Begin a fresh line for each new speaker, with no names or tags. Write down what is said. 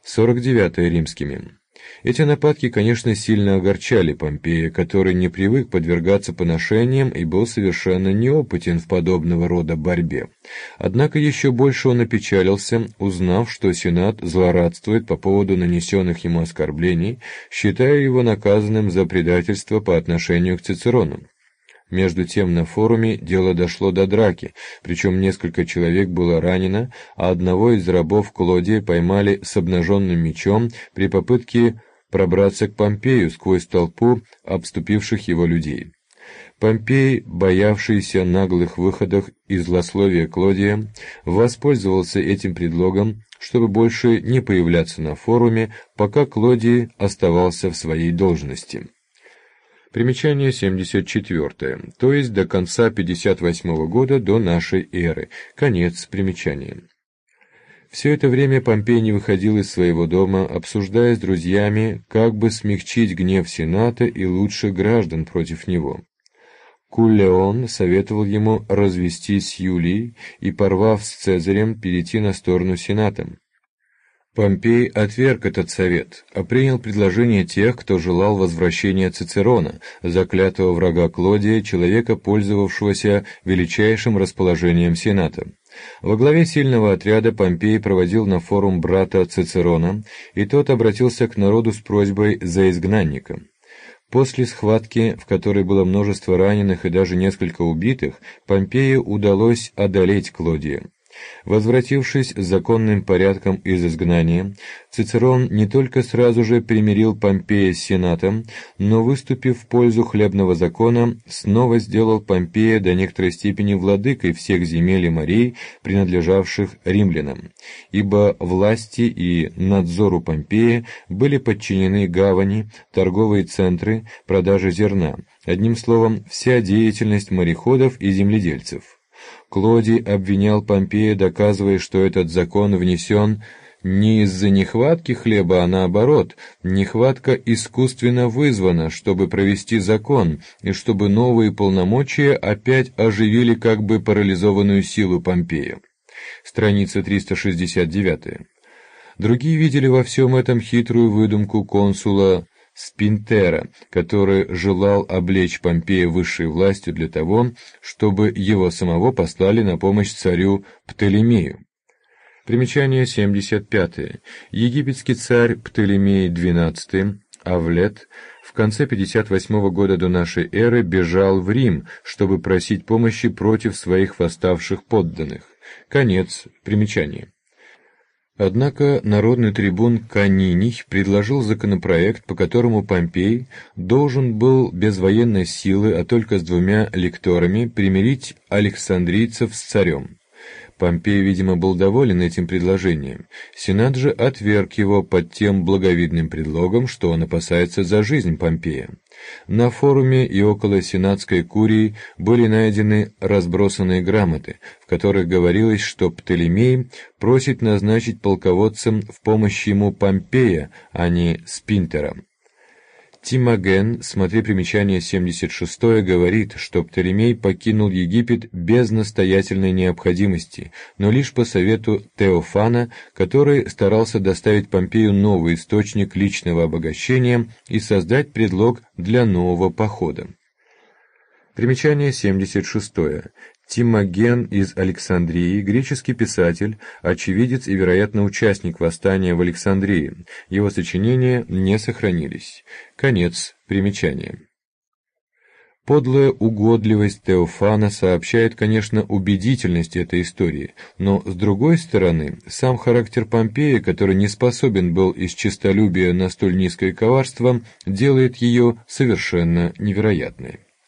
49-е римскими. Эти нападки, конечно, сильно огорчали Помпея, который не привык подвергаться поношениям и был совершенно неопытен в подобного рода борьбе. Однако еще больше он опечалился, узнав, что Сенат злорадствует по поводу нанесенных ему оскорблений, считая его наказанным за предательство по отношению к Цицерону. Между тем на форуме дело дошло до драки, причем несколько человек было ранено, а одного из рабов Клодия поймали с обнаженным мечом при попытке пробраться к Помпею сквозь толпу обступивших его людей. Помпей, боявшийся наглых выходов и злословия Клодия, воспользовался этим предлогом, чтобы больше не появляться на форуме, пока Клодий оставался в своей должности. Примечание 74, то есть до конца 58 года до нашей эры. Конец примечания. Все это время Помпей не выходил из своего дома, обсуждая с друзьями, как бы смягчить гнев Сената и лучших граждан против него. Куллеон советовал ему развестись с Юлией и, порвав с Цезарем, перейти на сторону Сената. Помпей отверг этот совет, а принял предложение тех, кто желал возвращения Цицерона, заклятого врага Клодия, человека, пользовавшегося величайшим расположением Сената. Во главе сильного отряда Помпей проводил на форум брата Цицерона, и тот обратился к народу с просьбой за изгнанника. После схватки, в которой было множество раненых и даже несколько убитых, Помпею удалось одолеть Клодия. Возвратившись с законным порядком из изгнания, Цицерон не только сразу же примирил Помпея с Сенатом, но, выступив в пользу хлебного закона, снова сделал Помпея до некоторой степени владыкой всех земель и морей, принадлежавших римлянам, ибо власти и надзору Помпея были подчинены гавани, торговые центры, продажа зерна, одним словом, вся деятельность мореходов и земледельцев. Клодий обвинял Помпея, доказывая, что этот закон внесен не из-за нехватки хлеба, а наоборот, нехватка искусственно вызвана, чтобы провести закон, и чтобы новые полномочия опять оживили как бы парализованную силу Помпея. Страница 369. Другие видели во всем этом хитрую выдумку консула Спинтера, который желал облечь Помпея высшей властью для того, чтобы его самого послали на помощь царю Птолемею. Примечание 75. Египетский царь Птолемей XII, Авлет, в конце 58 года до нашей эры бежал в Рим, чтобы просить помощи против своих восставших подданных. Конец примечания. Однако народный трибун Каниний предложил законопроект, по которому Помпей должен был без военной силы, а только с 2 лекторами, примирить александрийцев с царем. Помпей, видимо, был доволен этим предложением. Сенат же отверг его под тем благовидным предлогом, что он опасается за жизнь Помпея. На форуме и около сенатской курии были найдены разбросанные грамоты, в которых говорилось, что Птолемей просит назначить полководцем в помощь ему Помпея, а не Спинтера. Тимоген, смотри примечание 76, говорит, что Птолемей покинул Египет без настоятельной необходимости, но лишь по совету Теофана, который старался доставить Помпею новый источник личного обогащения и создать предлог для нового похода. Примечание 76. Тимоген из Александрии, греческий писатель, очевидец и, вероятно, участник восстания в Александрии. Его сочинения не сохранились. Конец примечания. Подлая угодливость Теофана сообщает, конечно, убедительность этой истории, но, с другой стороны, сам характер Помпея, который не способен был из честолюбия на столь низкое коварство, делает ее совершенно невероятной.